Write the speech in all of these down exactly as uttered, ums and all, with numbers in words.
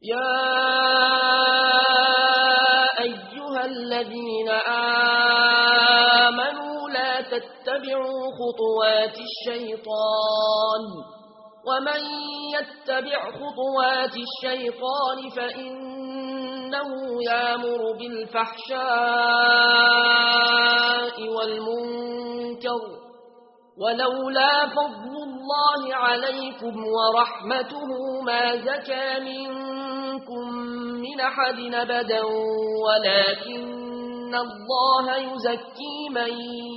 يا أيها الذين آمنوا لا تتبعوا خطوات الشيطان ومن يتبع خطوات الشيطان فإنه يأمر بالفحشاء والمنكر ولولا فضل الله عليكم ورحمته ما زكى منكم من أحد أبدا ولكن الله يزكي من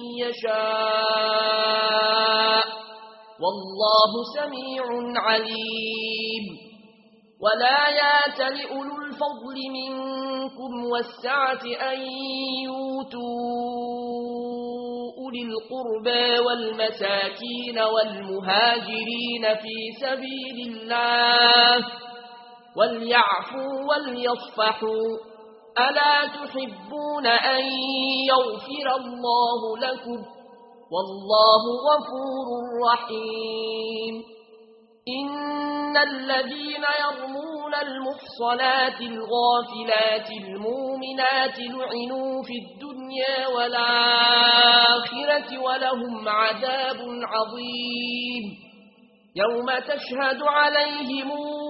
يشاء والله سميع عليم. ولا يات لأولو الفضل منكم والسعة أن يؤتوا أولي القربى والمساكين والمهاجرين في سبيل الله وليعفوا وليصفحوا ألا تحبون أن يغفر الله لكم والله غفور رحيم. إن الذين يرمون المحصنات الغافلات المؤمنات لعنوا في الدنيا والآخرة ولهم عذاب عظيم يوم تشهد عليهم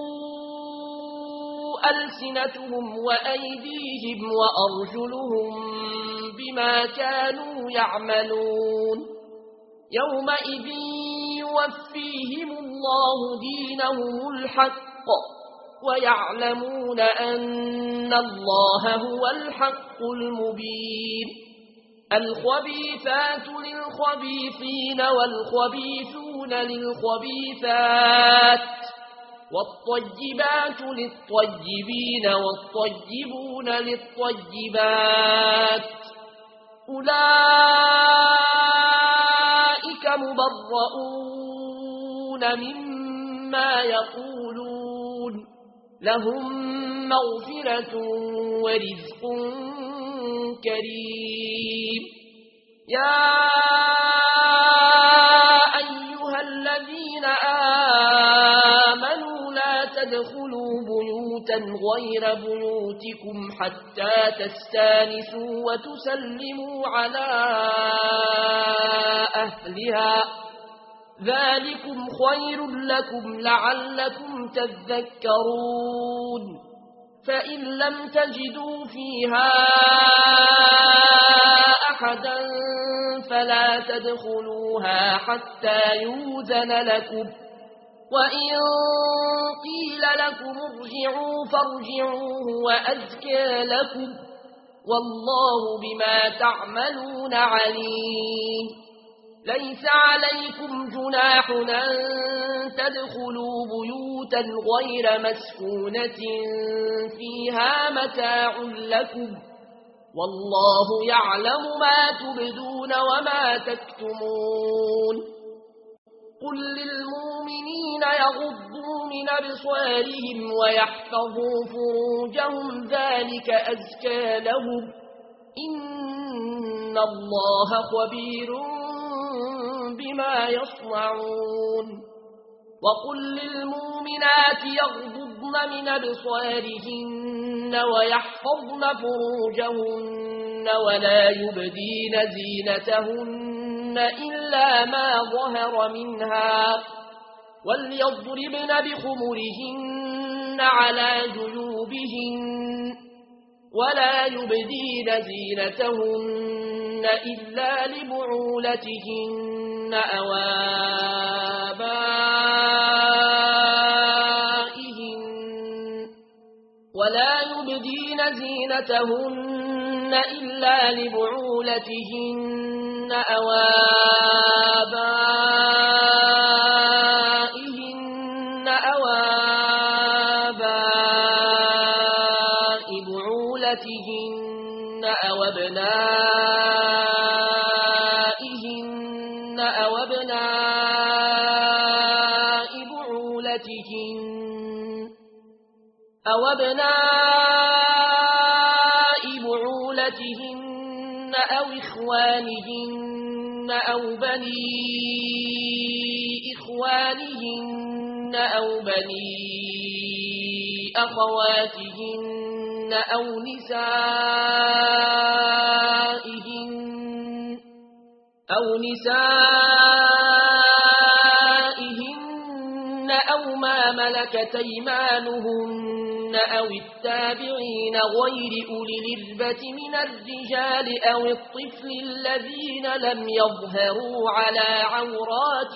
ألسنتهم وأيديهم وأرجلهم بما كانوا يعملون يومئذ يوفيهم الله دينهم الحق ويعلمون أن الله هو الحق المبين. الخبيثات للخبيثين والخبيثون للخبيثات والطيبات للطيبين والطيبون للطيبات أولئك مبرؤون مما يقولون لهم مغفرة ورزق كريم. يا أيها الذين آمنوا لا تدخلوا بيوتا غير بيوتكم حتى تستانسوا وتسلموا على أهلها ذلكم خير لكم لعلكم تذكرون. فإن لم تجدوا فيها أحدا فلا تدخلوها حتى يؤذن لكم وإن قيل لكم ارجعوا فارجعوا وأزكى لكم والله بما تعملون عليم. ليس عليكم جناح أن تدخلوا بيوتا غير مسكونة فيها متاع لكم والله يعلم ما تبدون وما تكتمون. قل للمؤمنين يغضوا من أبصارهم ويحفظوا فروجهم ذلك أزكى لهم إن الله خبير بما يصنعون. وقل للمؤمنات يغضضن من أبصارهن ويحفظن فروجهن ولا يبدين زينتهن إلا ما ظهر منها وليضربن بخمرهن على جيوبهن ولا يبدين زينتهن إلا لبعولتهن أو آبائهن ولا يبدين زينتهن إلا لبعولتهن أو آبائهن أو آباء بعولتهن أو أبنائهن أو أبناء بعولتهن أو أبناء بعولتهن أو إخوانهن أو بني إخوانهن أو بني أخواتهن أو نسائهن أو نسائهن أو ما ملكت أيمانهن أو التابعين غير أولي الإربة من الرجال أو الطفل الذين لم يظهروا على عورات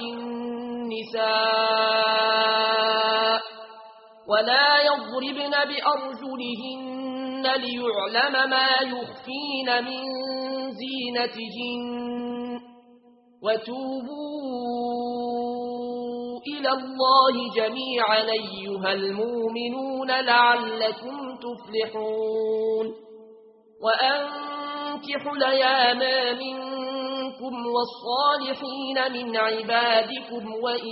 النساء ولا يضربن بأرجلهن ليعلم ما يخفين من زينتهن وتوبوا إلى الله جميعا أيها المؤمنون لعلكم تفلحون وأنكحوا الأيام منكم والصالحين من عبادكم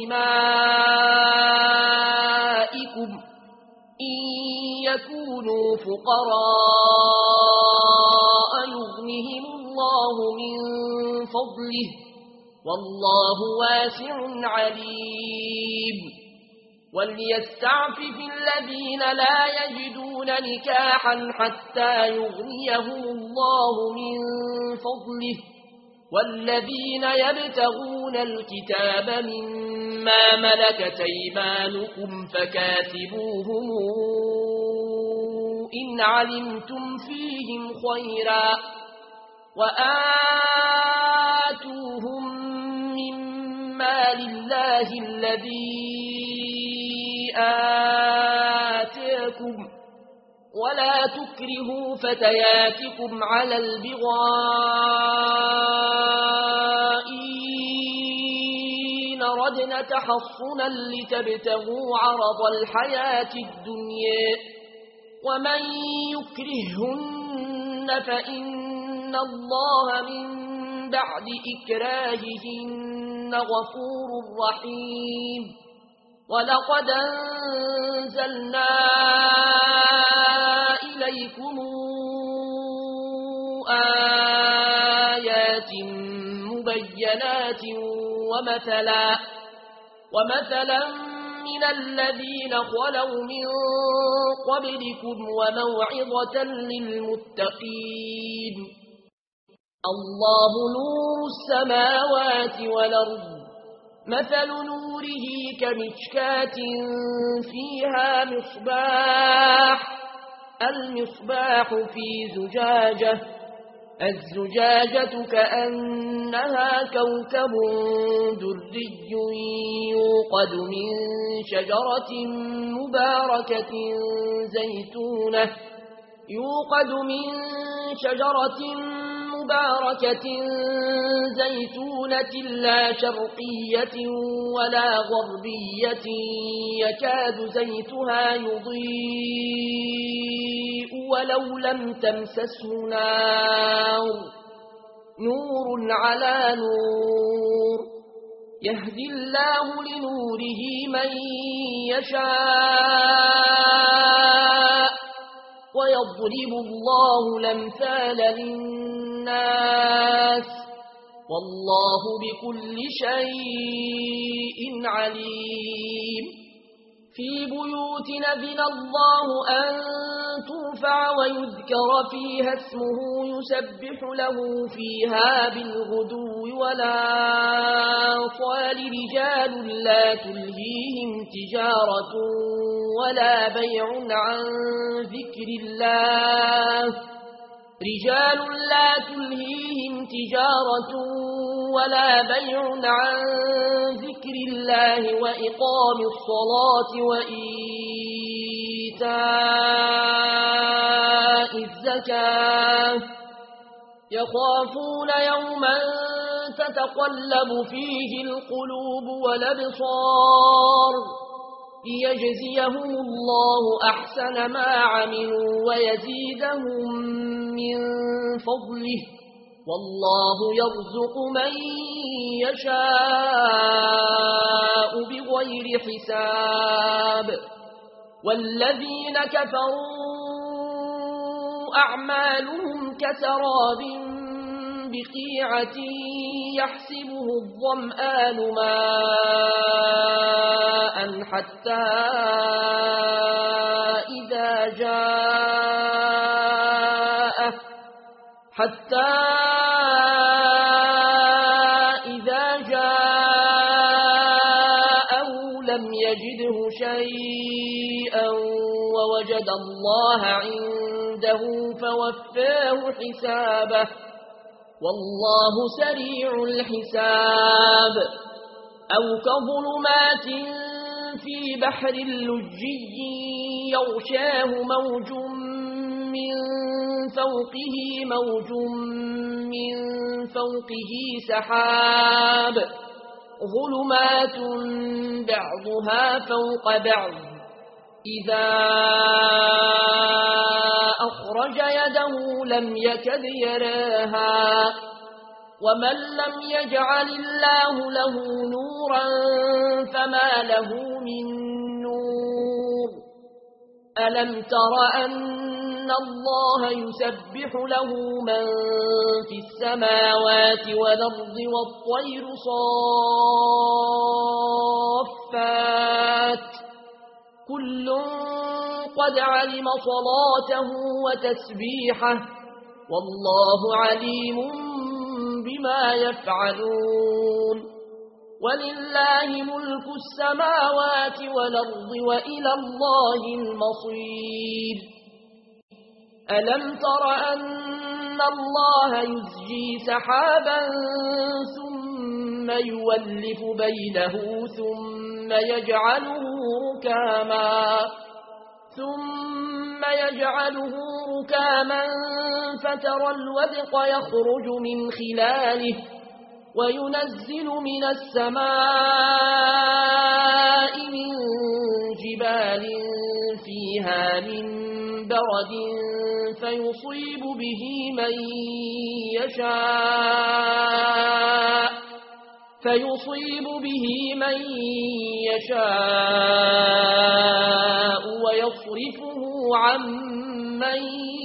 وإمائكم إن يكونوا فقراء يغنهم الله من فضله والله واسع عليم وليستعفف الذين لا يجدون نكاحا حتى يغنيهم الله من فضله والذين يبتغون الكتاب مما ملكت أيمانكم فكاتبوهم إن علمتم فيهم خيرا وآتوهم مما لله الذي آتاكم ولا تكرهوا فتياتكم على البغاء إن ردنا تحصنا لتبتغوا عرض الحياة الدنيا ومن يكرهن فإن الله من بعد إكراههن غفور رحيم ولقد أنزلنا إليكم آيات مبينات ومثلا ومثلا من الذين خلوا من قبلكم وموعظة للمتقين الله نور السماوات والأرض مثل نوره كمشكاة فيها مصباح المصباح في زجاجة الزجاجة كأنها كوكب دري يوقد من شجرة مباركة زيتونة يوقد من شجرة مباركة زيتونة لا شرقية ولا غربية يكاد زيتها يضيء ولو لم تمسسه نار نور على نور يهدي الله لنوره من يشاء ويضرب الله الأمثال للناس والله بكل شيء عليم في بيوت أذن الله أن ترفع ويذكر فيها اسمه يسبح له فيها بالغدو والآصال رجال لا تلهيهم تجارة ولا بيع عن ذكر الله رجال لا تلهيهم تجارة ولا بيع عن ذكر الله وإقام الصلاة وإيتاء الزكاة يخافون يوما تتقلب فيه القلوب والأبصار ليجزيهم الله أحسن ما عملوا ويزيدهم من فضله والله يرزق من يشاء بغير حساب والذين كفروا أعمالهم كسراب بقيعة يحسبه الظمآن ماء حتى إذا إذا جاءه حتى إذا جاءه لم يجده شيئا ووجد الله عنده فوفاه حسابه والله سريع الحساب أو كظلمات في بحر لجي يغشاه موج من فوقه موج من فوقه سحاب ظلمات بعضها فوق بعض إذا أخرج يده لم يكد يراها ومن لم يجعل الله له نورا فما له من نور ألم تر أن الله يسبح له من في السماوات والأرض والطير صافات كل قد علم صلاته وتسبيحه والله عليم بما يفعلون ولله ملك السماوات والأرض وإلى الله المصير ألم تر أن الله يزجي سحابا ثم يولف بينه ثم يجعله ركاما ثم يجعله ركاما فترى الودق يخرج من خلاله وينزل من السماء من جبال فيها من برد فيصيب به من يشاء فيصيب به من يشاء ويصرفه عن من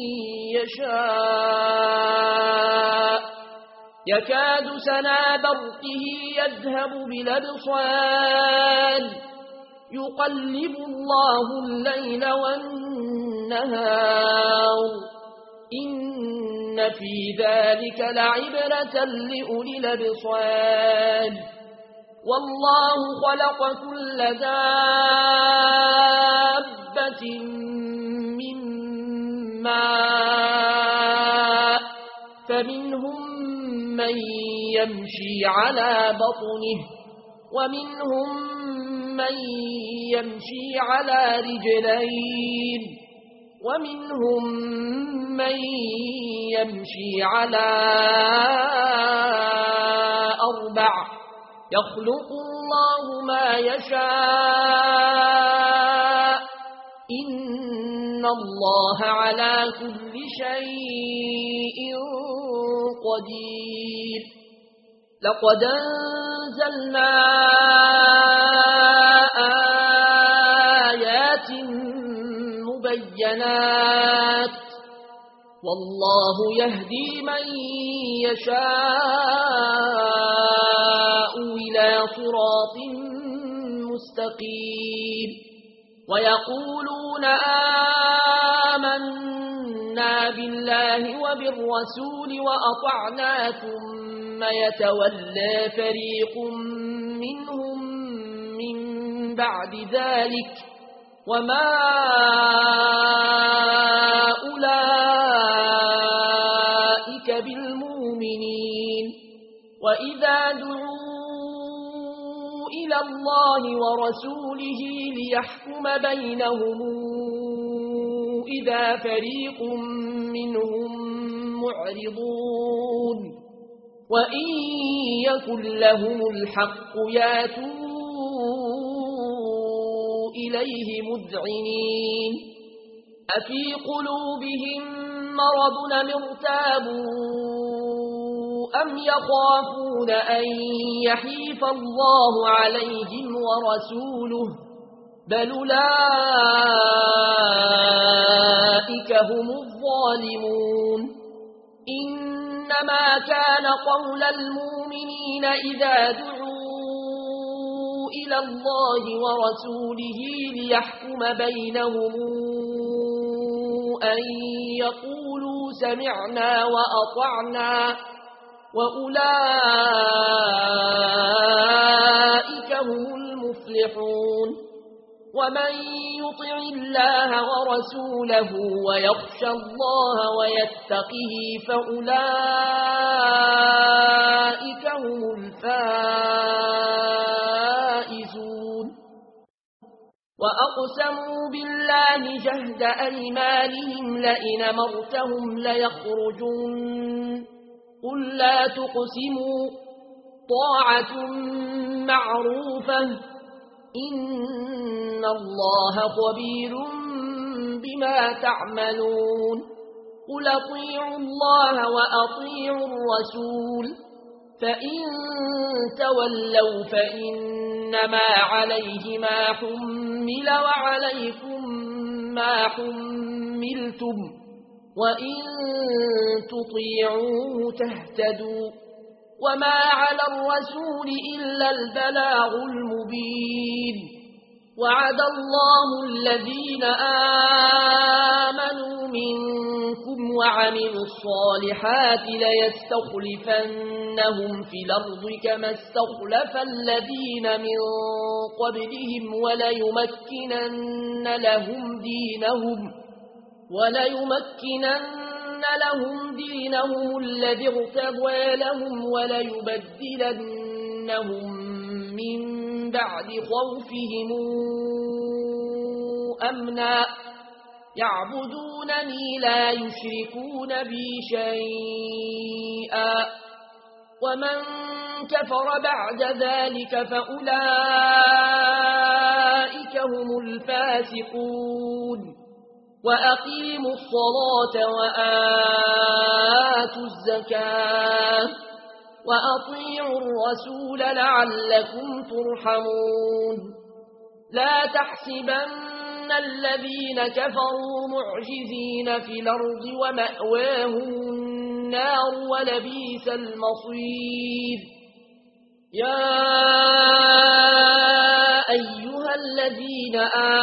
يشاء يكاد سنا برقه يذهب بالأبصار يقلب الله الليل والنهار إن في ذلك لعبرة لأولي الأبصار والله خلق كل دابة من ماء فمنهم من يمشي على بطنه ومنهم من يمشي على رجلين ومنهم من يمشي على أربع يخلق الله ما يشاء إن الله على كل شيء قدير لقد أنزلنا آيات مبينات والله يهدي من يشاء إلى صراط مستقيم ويقولون آمنا بالله وبالرسول وأطعنا ثم يتولى فريق منهم من بعد ذلك وما أولئك بالمؤمنين وإذا دعوا إلى الله ورسوله ليحكم بينهم إذا فريق منهم معرضون وإن يكن لهم الحق ياتوا إليه مذعنين أفي قلوبهم مرض ارتابوا أم يخافون أن يحيف الله عليهم ورسوله بل أولئك هم الظالمون إنما كان قول المؤمنين إذا دعوا إلى الله ورسوله ليحكم بينهم أن يقولوا سمعنا وأطعنا وأولئك هم المفلحون ومن يطع الله ورسوله ويخشى الله ويتقه فأولئك هم الفائزون وأقسموا بالله جهد أيمانهم لئن مرتهم ليخرجون قل لا تقسموا طاعة معروفة إن الله خبير بما تعملون قل اطيعوا الله وأطيعوا الرسول فإن تولوا فإنما عليه ما حمل وعليكم ما حملتم وإن تطيعوه تهتدوا وما على الرسول إلا البلاغ المبين وعد الله الذين آمنوا منكم وعملوا الصالحات ليستخلفنهم في الأرض كما استخلف الذين من قبلهم وليمكنن لهم دينهم وليمكنن لهم دينهم الذي ارتضى لهم وليبدلنهم من بعد خوفهم أمنا يعبدونني لا يشركون بي شيئا ومن كفر بعد ذلك فأولئك هم الفاسقون وأقيموا الصلاة وآتوا الزكاة وأطيعوا الرسول لعلكم ترحمون لا تحسبن الذين كفروا معجزين في الأرض ومأواهم النار ولبئس المصير يا أيها الذين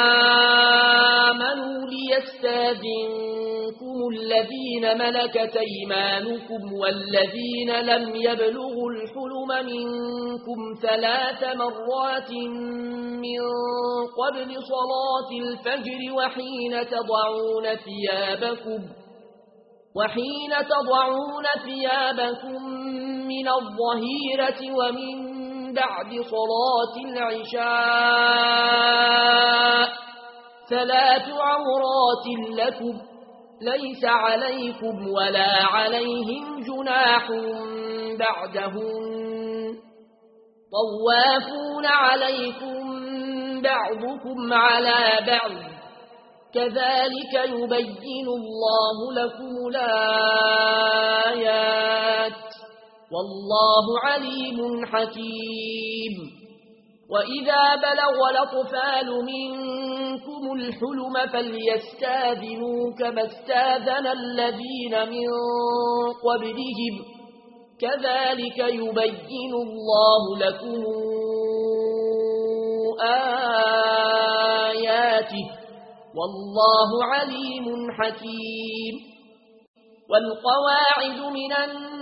آمنوا ليستاذنكم الذين ملكت أيمانكم والذين لم يبلغوا الحلم منكم ثلاث مرات من قبل صلاة الفجر وحين تضعون ثيابكم وحين تضعون ثيابكم من الظهيرة ومن بعد صلاة العشاء ثلاث عورات لكم ليس عليكم ولا عليهم جناح بعدهم طوافون عليكم بعضكم على بعض كذلك يبين الله لكم الآيات والله عليم حكيم وإذا بلغ الأطفال منكم الحلم فليستاذنوا كما استاذن الذين من قبلهم كذلك يبين الله لكم آياته والله عليم حكيم والقواعد من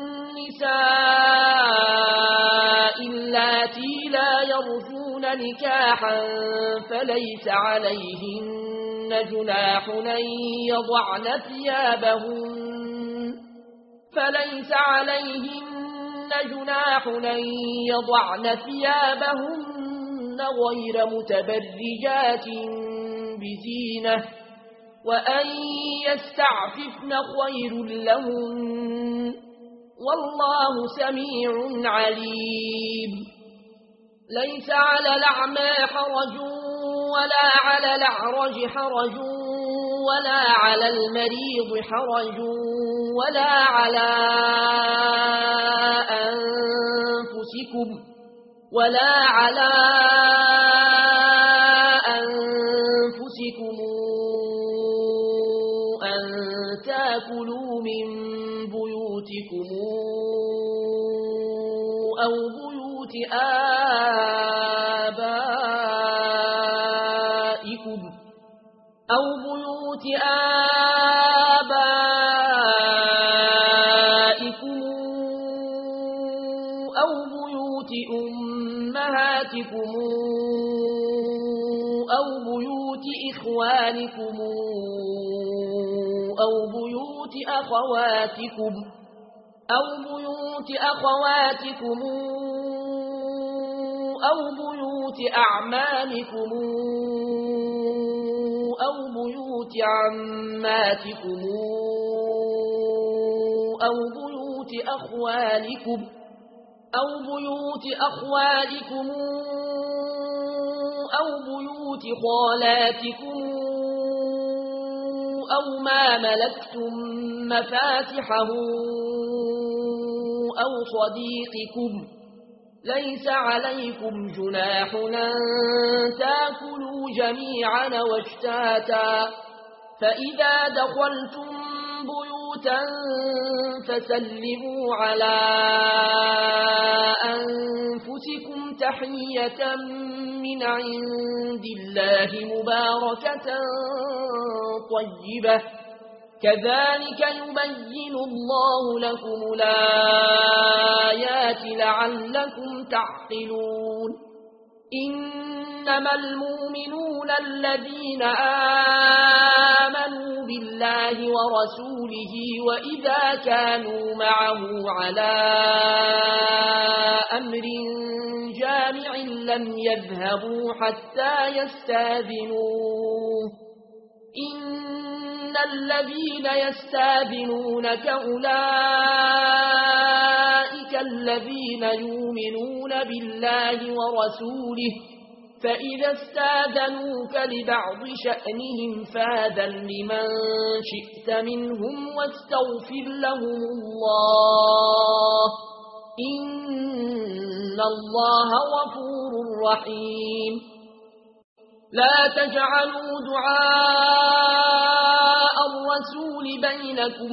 النساء اللاتي لا يرجون نكاحا فليس عليهن جناح أن يضعن ثيابهن فليس عليهن جناح أن يضعن ثيابهن غير متبرجات بزينة وأن يستعففن خير لهن والله سميع عليم ليس على الأعمى حرج ولا على الأعرج حرج ولا على المريض حرج ولا على أنفسكم ولا على أنفسكم أن تأكلوا من بيوتكم أو بيوت آبائكم أو بيوت أو بيوت أخواتكم أو بيوت أخواتكم أو بيوت أعمامكم أو بيوت عماتكم أو بيوت أخوالكم أو بيوت أخوالكم أو بيوت خالاتكم أو ما ملكتم مفاتحه أو صديقكم ليس عليكم جناح أن تأكلوا جميعا واشتاتا فإذا دخلتم بيوتا فسلموا على أنفسكم تحية من عند الله مباركة طيبة كذلك يبين الله لكم الآيات لعلكم تعقلون إنما المؤمنون الذين آمنوا بالله ورسوله وإذا كانوا معه على أمر جامع لم يذهبوا حتى يستاذنوه إن الذين يستاذنونك أولئك الذين يؤمنون بالله ورسوله فإذا استاذنوك لبعض شأنهم فاذن لمن شئت منهم واستغفر لهم الله إن الله غفور رحيم لا تجعلوا دعاء الرسول بينكم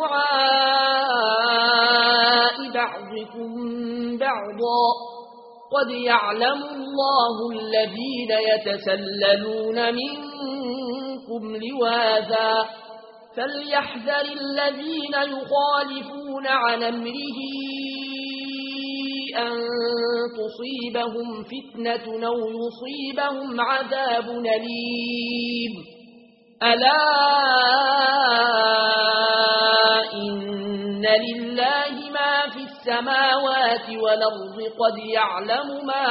كدعاء بعضكم بعضا قد يعلم الله الذين يتسللون منكم لواذا فليحذر الذين يخالفون عن أمره أن تصيبهم فتنة أو يصيبهم عذاب أليم ألا إن لله ما في السماوات والأرض قد يعلم ما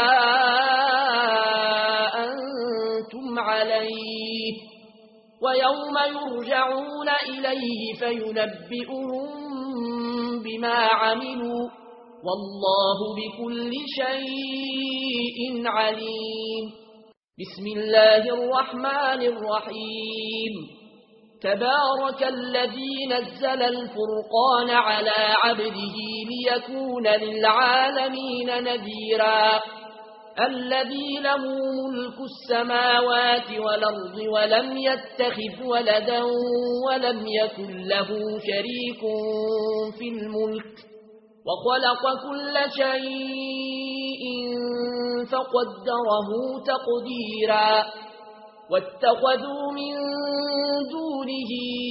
أنتم عليه ويوم يرجعون إليه فينبئهم بما عملوا والله بكل شيء عليم بسم الله الرحمن الرحيم تبارك الذي نزل الفرقان على عبده ليكون للعالمين نذيرا الذي له ملك السماوات والأرض ولم يتخذ ولدا ولم يكن له شريك في الملك وخلق كل شيء فقدره تقديرا واتخذوا من دونه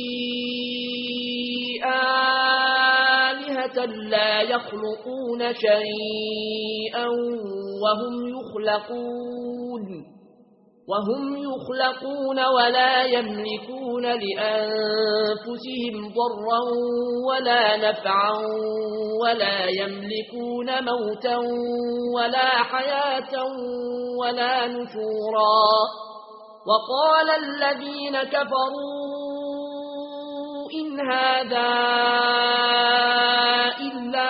آلهة لا يخلقون شيئا وهم يخلقون وهم يخلقون ولا يملكون لأنفسهم ضرا ولا نفعا ولا يملكون موتا ولا حياة ولا نشورا وقال الذين كفروا إن هذا إلا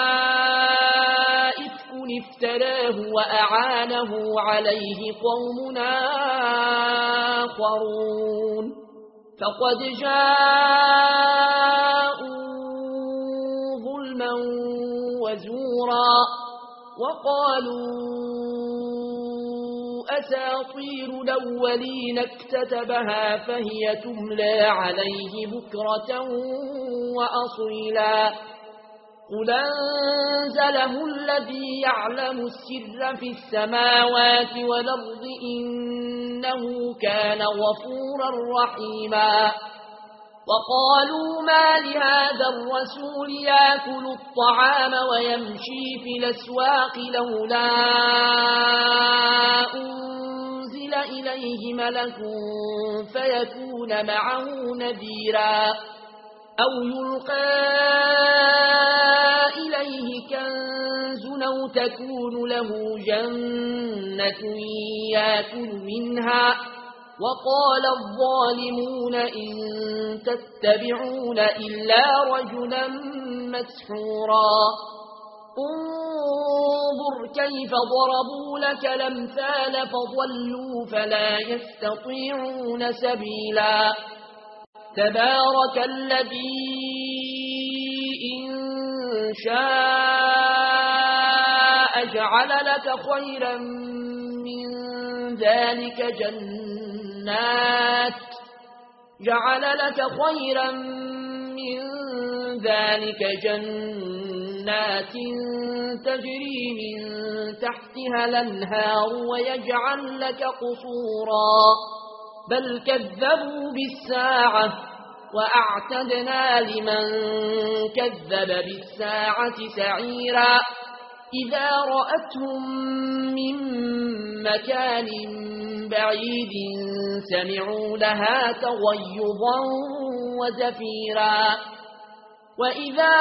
إفك افتراه وأعانه عليه قوم آخرون فقد جاءوا ظلما وزورا وقالوا أساطير الأولين اكتتبها فهي تملى عليه بكرة وأصيلا قل أنزله الذي يعلم السر في السماوات والأرض إنه كان غفورا رحيما وقالوا ما لهذا الرسول يأكل الطعام ويمشي في الأسواق لولا أنزل إليه ملك فيكون معه نذيرا أو يلقى إليه كنز أو تكون له جنة يأكل منها وقال الظالمون إن تتبعون إلا رجلا مسحورا انظر كيف ضربوا لك الأمثال فضلوا فلا يستطيعون سبيلا تبارك الذي إن شاء جعل لك خيرا من ذلك جنات جعل لك خيرا من ذلك جنات تجري من تحتها الأنهار ويجعل لك قصورا بل كذبوا بالساعة وأعتدنا لمن كذب بالساعة سعيرا إذا رأتهم من مكان بعيد سمعوا لها تغيظا وزفيرا وإذا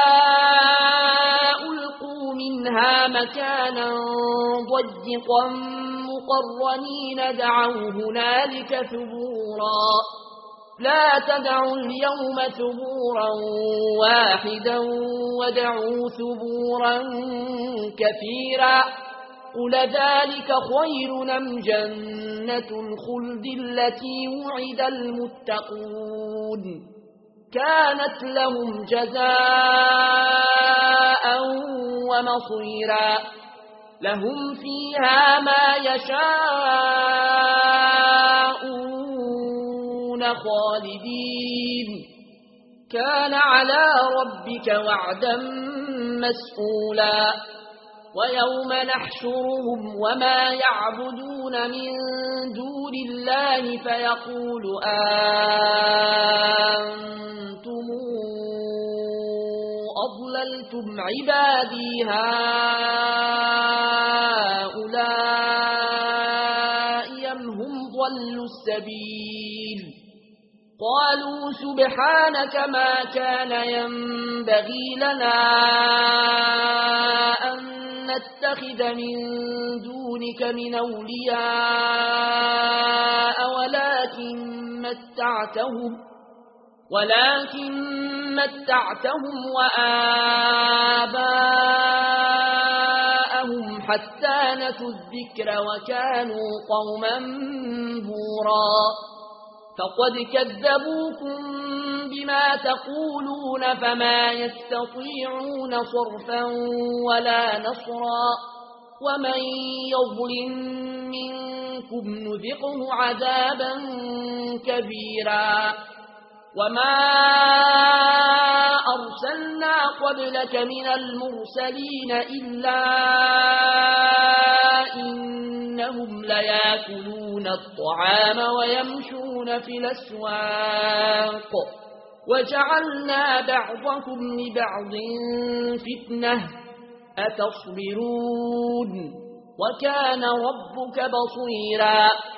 ألقوا منها مكانا ضيقا مقرنين دعوا هنالك ثبورا لا تدعوا اليوم ثبورا واحدا ودعوا ثبورا كثيرا قل ذلك خير أم جنة الخلد التي وعد المتقون كانت لهم جزاء ومصيرا لهم فيها ما يشاءون خالدين كان على ربك وعدا مسئولا ويوم نحشرهم وما يعبدون من دون الله فيقول أنتم أضللتم عبادي هؤلاء أم هم ضلوا السبيل قالوا سبحانك ما كان ينبغي لنا أن نتخذ من دونك من أولياء ولكن متعتهم ولكن متعتهم وآباءهم حتى نسوا الذكر وكانوا قوما بورا فقد كذبوكم بما تقولون فما يستطيعون صرفا ولا نصرا ومن يظلم منكم نذقه عذابا كبيرا وما أرسلنا قبلك من المرسلين إلا إنهم ليأكلون الطعام ويمشون في الأسواق وجعلنا بعضكم لبعض فتنة أتصبرون وكان ربك بصيرا